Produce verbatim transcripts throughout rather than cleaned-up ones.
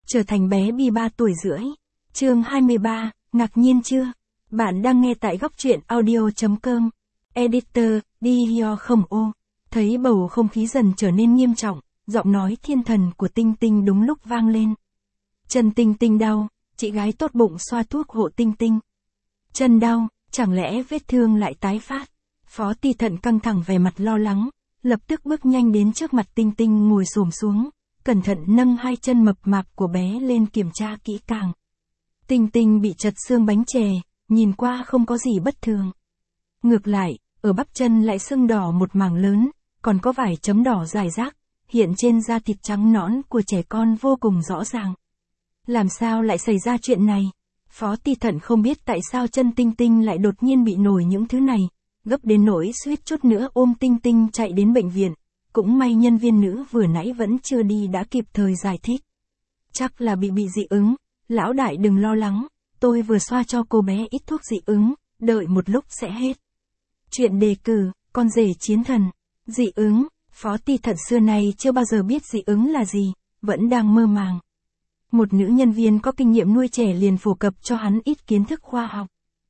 trở thành bé Bi ba tuổi rưỡi. Chương hai mươi ba, ngạc nhiên chưa? Bạn đang nghe tại góc truyện audio chấm com. Editor, đi hio không ô. Thấy bầu không khí dần trở nên nghiêm trọng, giọng nói thiên thần của Tinh Tinh đúng lúc vang lên. Chân Tinh Tinh đau, chị gái tốt bụng xoa thuốc hộ Tinh Tinh. Chân đau, chẳng lẽ vết thương lại tái phát? Phó Ti Thận căng thẳng vẻ mặt lo lắng, lập tức bước nhanh đến trước mặt Tinh Tinh ngồi xổm xuống, cẩn thận nâng hai chân mập mạp của bé lên kiểm tra kỹ càng. Tinh Tinh bị trật xương bánh chè, nhìn qua không có gì bất thường. Ngược lại, ở bắp chân lại sưng đỏ một mảng lớn, còn có vài chấm đỏ rải rác, hiện trên da thịt trắng nõn của trẻ con vô cùng rõ ràng. Làm sao lại xảy ra chuyện này? Phó Ti Thận không biết tại sao chân Tinh Tinh lại đột nhiên bị nổi những thứ này, gấp đến nỗi suýt chút nữa ôm Tinh Tinh chạy đến bệnh viện. Cũng may nhân viên nữ vừa nãy vẫn chưa đi đã kịp thời giải thích. Chắc là bị bị dị ứng, lão đại đừng lo lắng, tôi vừa xoa cho cô bé ít thuốc dị ứng, đợi một lúc sẽ hết. Chuyện đề cử, con rể chiến thần, dị ứng, Phó Ti Thận xưa nay chưa bao giờ biết dị ứng là gì, vẫn đang mơ màng. Một nữ nhân viên có kinh nghiệm nuôi trẻ liền phổ cập cho hắn ít kiến thức khoa học.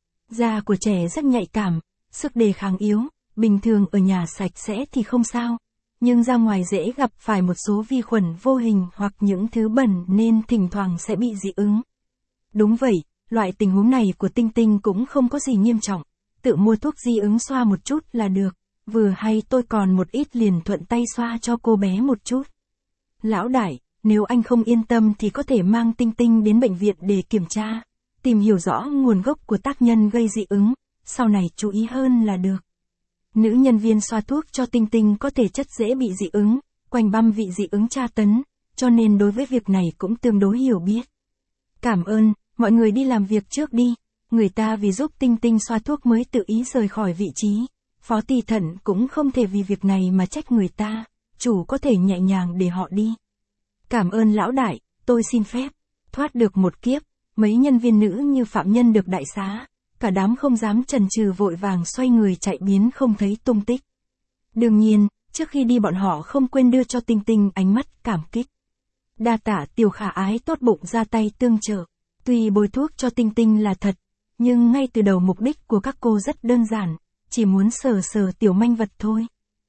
Da của trẻ rất nhạy cảm, sức đề kháng yếu, bình thường ở nhà sạch sẽ thì không sao. Nhưng ra ngoài dễ gặp phải một số vi khuẩn vô hình hoặc những thứ bẩn nên thỉnh thoảng sẽ bị dị ứng. Đúng vậy, loại tình huống này của Tinh Tinh cũng không có gì nghiêm trọng, tự mua thuốc dị ứng xoa một chút là được, vừa hay tôi còn một ít liền thuận tay xoa cho cô bé một chút. Lão đại, nếu anh không yên tâm thì có thể mang Tinh Tinh đến bệnh viện để kiểm tra, tìm hiểu rõ nguồn gốc của tác nhân gây dị ứng, sau này chú ý hơn là được. Nữ nhân viên xoa thuốc cho Tinh Tinh có thể chất dễ bị dị ứng, quanh băm vị dị ứng tra tấn, cho nên đối với việc này cũng tương đối hiểu biết. Cảm ơn, mọi người đi làm việc trước đi, người ta vì giúp Tinh Tinh xoa thuốc mới tự ý rời khỏi vị trí, Phó Ti Thận cũng không thể vì việc này mà trách người ta, chủ có thể nhẹ nhàng để họ đi. Cảm ơn lão đại, tôi xin phép, thoát được một kiếp, mấy nhân viên nữ như phạm nhân được đại xá. Cả đám không dám chần chừ vội vàng xoay người chạy biến không thấy tung tích. Đương nhiên, trước khi đi bọn họ không quên đưa cho Tinh Tinh ánh mắt cảm kích. Đa tả Tiểu Khả Ái tốt bụng ra tay tương trợ. Tuy bôi thuốc cho Tinh Tinh là thật, nhưng ngay từ đầu mục đích của các cô rất đơn giản, chỉ muốn sờ sờ tiểu manh vật thôi.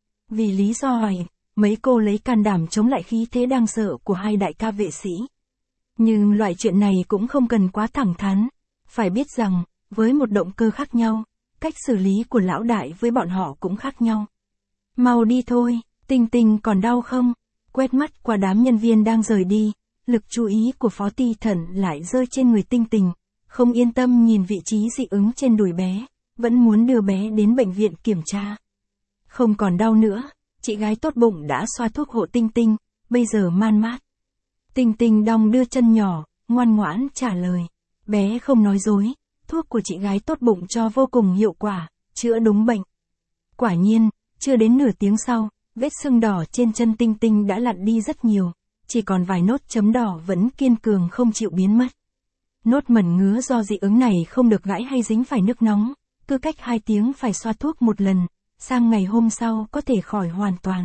Vì lý do này, mấy cô lấy can đảm chống lại khí thế đang sợ của hai đại ca vệ sĩ. Nhưng loại chuyện này cũng không cần quá thẳng thắn, phải biết rằng, với một động cơ khác nhau, cách xử lý của lão đại với bọn họ cũng khác nhau. Mau đi thôi, Tinh Tinh còn đau không? Quét mắt qua đám nhân viên đang rời đi, lực chú ý của Phó Ti Thận lại rơi trên người Tinh Tinh, không yên tâm nhìn vị trí dị ứng trên đùi bé, vẫn muốn đưa bé đến bệnh viện kiểm tra. Không còn đau nữa, chị gái tốt bụng đã xoa thuốc hộ Tinh Tinh, bây giờ man mát. Tinh Tinh đong đưa chân nhỏ, ngoan ngoãn trả lời, bé không nói dối. Thuốc của chị gái tốt bụng cho vô cùng hiệu quả, chữa đúng bệnh. Quả nhiên, chưa đến nửa tiếng sau, vết sưng đỏ trên chân Tinh Tinh đã lặn đi rất nhiều, chỉ còn vài nốt chấm đỏ vẫn kiên cường không chịu biến mất. Nốt mẩn ngứa do dị ứng này không được gãi hay dính phải nước nóng, cứ cách hai tiếng phải xoa thuốc một lần, sang ngày hôm sau có thể khỏi hoàn toàn.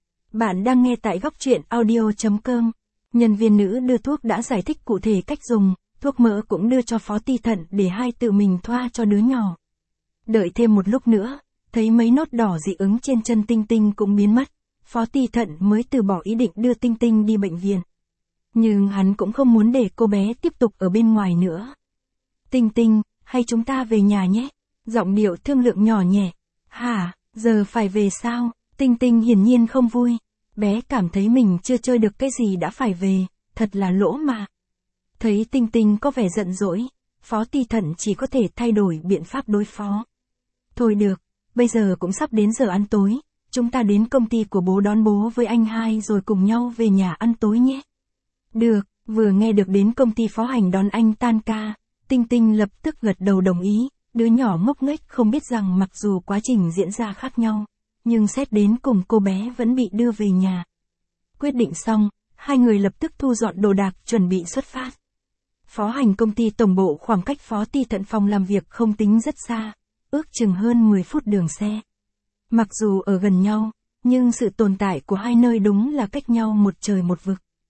Bạn đang nghe tại góc truyện audio chấm com. Nhân viên nữ đưa thuốc đã giải thích cụ thể cách dùng. Thuốc mỡ cũng đưa cho Phó Ti Thận để hai tự mình thoa cho đứa nhỏ. Đợi thêm một lúc nữa, thấy mấy nốt đỏ dị ứng trên chân Tinh Tinh cũng biến mất, Phó Ti Thận mới từ bỏ ý định đưa Tinh Tinh đi bệnh viện. Nhưng hắn cũng không muốn để cô bé tiếp tục ở bên ngoài nữa. Tinh Tinh, hay chúng ta về nhà nhé? Giọng điệu thương lượng nhỏ nhẹ. Hả, giờ phải về sao? Tinh Tinh hiển nhiên không vui. Bé cảm thấy mình chưa chơi được cái gì đã phải về, thật là lỗ mà. Thấy Tinh Tinh có vẻ giận dỗi, Phó Ti Thận chỉ có thể thay đổi biện pháp đối phó. Thôi được, bây giờ cũng sắp đến giờ ăn tối, chúng ta đến công ty của bố đón bố với anh hai rồi cùng nhau về nhà ăn tối nhé. Được, vừa nghe được đến công ty Phó Hành đón anh tan ca, Tinh Tinh lập tức gật đầu đồng ý, đứa nhỏ ngốc nghếch không biết rằng mặc dù quá trình diễn ra khác nhau, nhưng xét đến cùng cô bé vẫn bị đưa về nhà. Quyết định xong, hai người lập tức thu dọn đồ đạc chuẩn bị xuất phát. Phó Hành công ty tổng bộ khoảng cách Phó Ti Thận phòng làm việc không tính rất xa, ước chừng hơn mười phút đường xe. Mặc dù ở gần nhau, nhưng sự tồn tại của hai nơi đúng là cách nhau một trời một vực.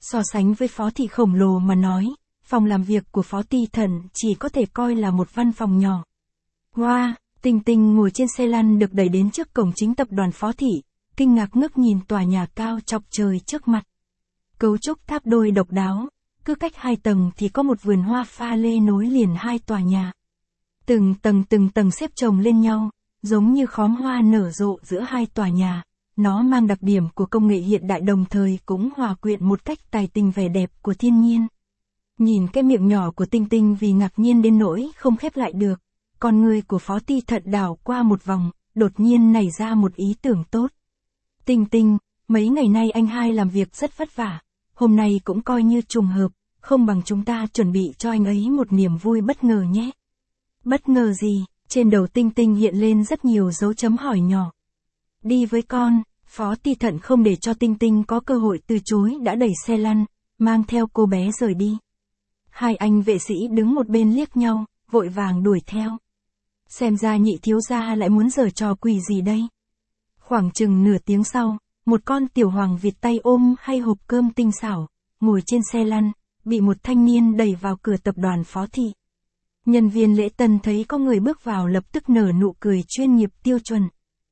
So sánh với Phó Thị khổng lồ mà nói, phòng làm việc của Phó Ti Thận chỉ có thể coi là một văn phòng nhỏ. Wow, Tinh Tinh ngồi trên xe lăn được đẩy đến trước cổng chính tập đoàn Phó Thị, kinh ngạc ngước nhìn tòa nhà cao chọc trời trước mặt. Cấu trúc tháp đôi độc đáo, cứ cách hai tầng thì có một vườn hoa pha lê nối liền hai tòa nhà. Từng tầng từng tầng xếp chồng lên nhau, giống như khóm hoa nở rộ giữa hai tòa nhà. Nó mang đặc điểm của công nghệ hiện đại đồng thời cũng hòa quyện một cách tài tình vẻ đẹp của thiên nhiên. Nhìn cái miệng nhỏ của Tinh Tinh vì ngạc nhiên đến nỗi không khép lại được, con người của Phó Ti Thận đảo qua một vòng, đột nhiên nảy ra một ý tưởng tốt. Tinh Tinh, mấy ngày nay anh hai làm việc rất vất vả, hôm nay cũng coi như trùng hợp, không bằng chúng ta chuẩn bị cho anh ấy một niềm vui bất ngờ nhé. Bất ngờ gì? Trên đầu Tinh Tinh hiện lên rất nhiều dấu chấm hỏi nhỏ. Đi với con, Phó Ti Thận không để cho Tinh Tinh có cơ hội từ chối đã đẩy xe lăn, mang theo cô bé rời đi. Hai anh vệ sĩ đứng một bên liếc nhau, vội vàng đuổi theo. Xem ra nhị thiếu gia lại muốn giở trò quỷ gì đây. Khoảng chừng nửa tiếng sau, một con tiểu hoàng vịt tay ôm hay hộp cơm tinh xảo, ngồi trên xe lăn, bị một thanh niên đẩy vào cửa tập đoàn Phó Thị. Nhân viên lễ tân thấy có người bước vào lập tức nở nụ cười chuyên nghiệp tiêu chuẩn.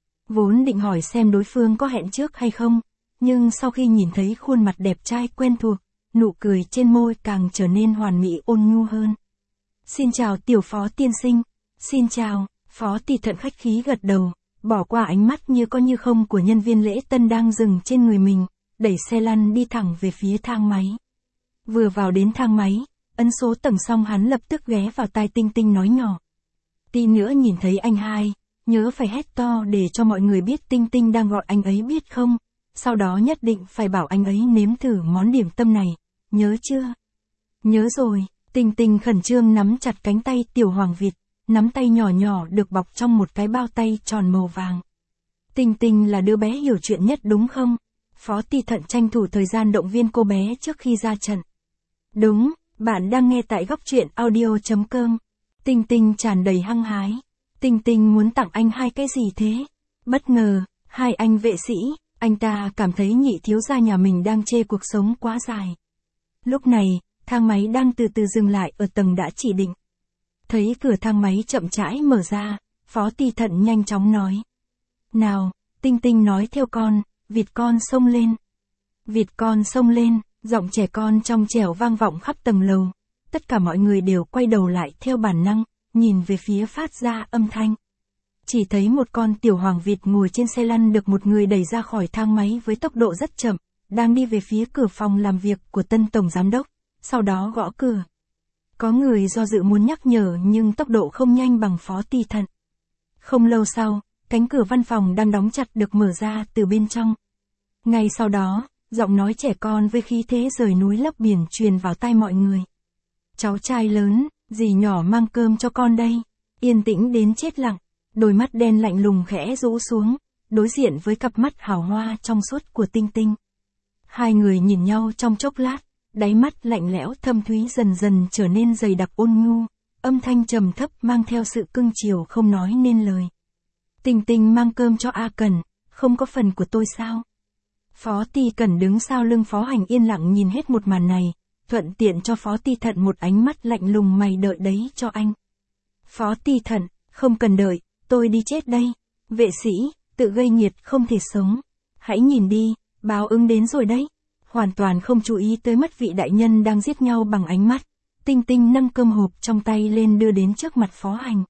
Vốn định hỏi xem đối phương có hẹn trước hay không, nhưng sau khi nhìn thấy khuôn mặt đẹp trai quen thuộc, nụ cười trên môi càng trở nên hoàn mỹ ôn nhu hơn. Xin chào tiểu Phó tiên sinh. Xin chào, Phó Ti Thận khách khí gật đầu, bỏ qua ánh mắt như có như không của nhân viên lễ tân đang dừng trên người mình, đẩy xe lăn đi thẳng về phía thang máy. Vừa vào đến thang máy, ấn số tầng xong hắn lập tức ghé vào tai Tinh Tinh nói nhỏ. Tí nữa nhìn thấy anh hai, nhớ phải hét to để cho mọi người biết Tinh Tinh đang gọi anh ấy biết không, sau đó nhất định phải bảo anh ấy nếm thử món điểm tâm này, nhớ chưa? Nhớ rồi, Tinh Tinh khẩn trương nắm chặt cánh tay tiểu hoàng vịt, nắm tay nhỏ nhỏ được bọc trong một cái bao tay tròn màu vàng. Tinh Tinh là đứa bé hiểu chuyện nhất đúng không? Phó Ti Thận tranh thủ thời gian động viên cô bé trước khi ra trận. Đúng, bạn đang nghe tại góc truyện audio chấm com. Tinh Tinh tràn đầy hăng hái. Tinh Tinh muốn tặng anh hai cái gì thế? Bất ngờ, hai anh vệ sĩ, anh ta cảm thấy nhị thiếu gia nhà mình đang chê cuộc sống quá dài. Lúc này, thang máy đang từ từ dừng lại ở tầng đã chỉ định. Thấy cửa thang máy chậm rãi mở ra, Phó Ti Thận nhanh chóng nói. Nào, Tinh Tinh nói theo con, vịt con xông lên. Vịt con xông lên, giọng trẻ con trong trẻo vang vọng khắp tầng lầu. Tất cả mọi người đều quay đầu lại theo bản năng, nhìn về phía phát ra âm thanh. Chỉ thấy một con tiểu hoàng vịt ngồi trên xe lăn được một người đẩy ra khỏi thang máy với tốc độ rất chậm, đang đi về phía cửa phòng làm việc của tân tổng giám đốc, sau đó gõ cửa. Có người do dự muốn nhắc nhở nhưng tốc độ không nhanh bằng Phó Ti Thận. Không lâu sau, cánh cửa văn phòng đang đóng chặt được mở ra từ bên trong. Ngay sau đó, giọng nói trẻ con với khí thế rời núi lấp biển truyền vào tai mọi người. Cháu trai lớn, dì nhỏ mang cơm cho con đây. Yên tĩnh đến chết lặng, đôi mắt đen lạnh lùng khẽ rũ xuống, đối diện với cặp mắt hào hoa trong suốt của Tinh Tinh. Hai người nhìn nhau trong chốc lát, đáy mắt lạnh lẽo thâm thúy dần dần trở nên dày đặc ôn nhu, âm thanh trầm thấp mang theo sự cưng chiều không nói nên lời. Tinh Tinh mang cơm cho A Cẩn, không có phần của tôi sao? Phó Ti Cẩn đứng sau lưng Phó Hành yên lặng nhìn hết một màn này, thuận tiện cho Phó Ti Thận một ánh mắt lạnh lùng mày đợi đấy cho anh. Phó Ti Thận, không cần đợi, tôi đi chết đây. Vệ sĩ, tự gây nghiệt không thể sống. Hãy nhìn đi, báo ứng đến rồi đấy. Hoàn toàn không chú ý tới mất vị đại nhân đang giết nhau bằng ánh mắt. Tinh Tinh nâng cơm hộp trong tay lên đưa đến trước mặt Phó Hành.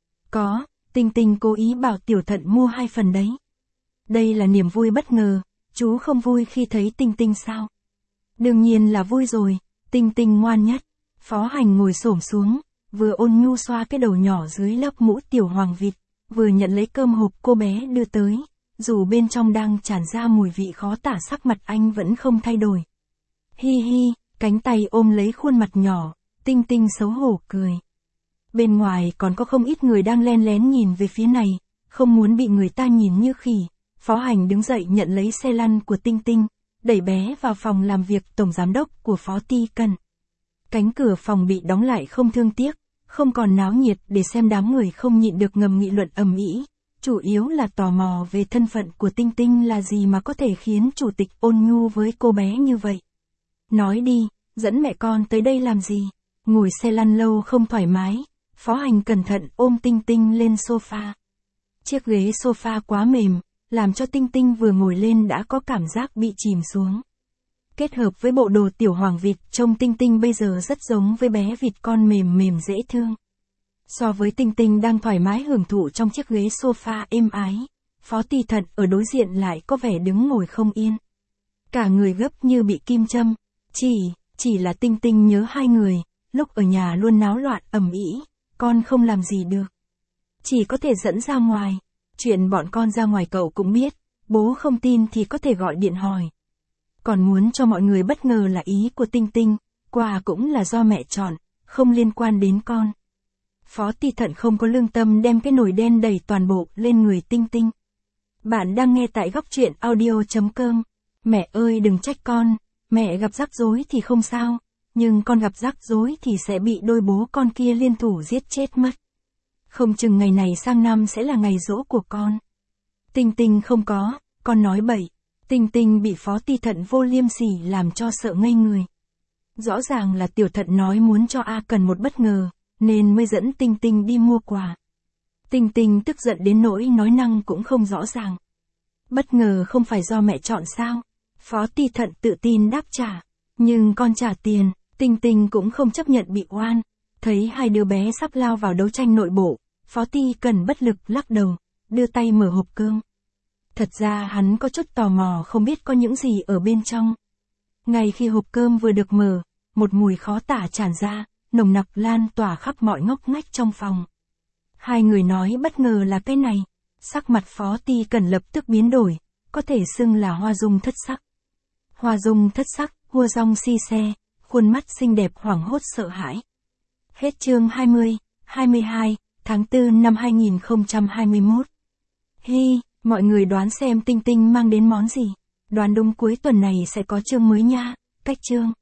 Có, Tinh Tinh cố ý bảo Tiểu Thận mua hai phần đấy. Đây là niềm vui bất ngờ, chú không vui khi thấy Tinh Tinh sao? Đương nhiên là vui rồi, Tinh Tinh ngoan nhất. Phó Hành ngồi xổm xuống, vừa ôn nhu xoa cái đầu nhỏ dưới lớp mũ tiểu hoàng vịt, vừa nhận lấy cơm hộp cô bé đưa tới. Dù bên trong đang tràn ra mùi vị khó tả, sắc mặt anh vẫn không thay đổi. Hi hi, cánh tay ôm lấy khuôn mặt nhỏ, Tinh Tinh xấu hổ cười. Bên ngoài còn có không ít người đang len lén nhìn về phía này, không muốn bị người ta nhìn như khỉ. Phó Hành đứng dậy nhận lấy xe lăn của Tinh Tinh, đẩy bé vào phòng làm việc tổng giám đốc của Phó Ti Cẩn. Cánh cửa phòng bị đóng lại không thương tiếc, không còn náo nhiệt để xem đám người không nhịn được ngầm nghị luận ầm ĩ. Chủ yếu là tò mò về thân phận của Tinh Tinh là gì mà có thể khiến chủ tịch ôn nhu với cô bé như vậy. Nói đi, dẫn mẹ con tới đây làm gì? Ngồi xe lăn lâu không thoải mái, Phó Hành cẩn thận ôm Tinh Tinh lên sofa. Chiếc ghế sofa quá mềm, làm cho Tinh Tinh vừa ngồi lên đã có cảm giác bị chìm xuống. Kết hợp với bộ đồ tiểu hoàng vịt, trông Tinh Tinh bây giờ rất giống với bé vịt con mềm mềm dễ thương. So với Tinh Tinh đang thoải mái hưởng thụ trong chiếc ghế sofa êm ái, Phó Tì Thận ở đối diện lại có vẻ đứng ngồi không yên. Cả người gấp như bị kim châm. Chỉ, chỉ là Tinh Tinh nhớ hai người, lúc ở nhà luôn náo loạn ầm ĩ, con không làm gì được. Chỉ có thể dẫn ra ngoài. Chuyện bọn con ra ngoài cậu cũng biết, bố không tin thì có thể gọi điện hỏi. Còn muốn cho mọi người bất ngờ là ý của Tinh Tinh, quà cũng là do mẹ chọn, không liên quan đến con. Phó Tì Thận không có lương tâm đem cái nồi đen đầy toàn bộ lên người Tinh Tinh. Bạn đang nghe tại góc truyện audio chấm com. Mẹ ơi đừng trách con, mẹ gặp rắc rối thì không sao, nhưng con gặp rắc rối thì sẽ bị đôi bố con kia liên thủ giết chết mất. Không chừng ngày này sang năm sẽ là ngày giỗ của con. Tinh Tinh không có, con nói bậy. Tinh Tinh bị Phó Tì Thận vô liêm sỉ làm cho sợ ngây người. Rõ ràng là Tiểu Thận nói muốn cho A Cần một bất ngờ, nên mới dẫn Tinh Tinh đi mua quà. Tinh Tinh tức giận đến nỗi nói năng cũng không rõ ràng. Bất ngờ không phải do mẹ chọn sao? Phó Tì Thận tự tin đáp trả. Nhưng con trả tiền, Tinh Tinh cũng không chấp nhận bị oan. Thấy hai đứa bé sắp lao vào đấu tranh nội bộ, Phó Tì Cần bất lực lắc đầu, đưa tay mở hộp cơm. Thật ra hắn có chút tò mò không biết có những gì ở bên trong. Ngay khi hộp cơm vừa được mở, một mùi khó tả tràn ra, nồng nặc lan tỏa khắp mọi ngóc ngách trong phòng. Hai người nói bất ngờ là cái này. Sắc mặt Phó Tì Cần lập tức biến đổi, có thể xưng là hoa dung thất sắc. Hoa dung thất sắc, hua rong si xe, khuôn mắt xinh đẹp hoảng hốt sợ hãi. Hết chương hai mươi, hai mươi hai, tháng tư năm hai nghìn không trăm hai mươi mốt. Hi, mọi người đoán xem Tinh Tinh mang đến món gì. Đoán đúng cuối tuần này sẽ có chương mới nha. Cách chương.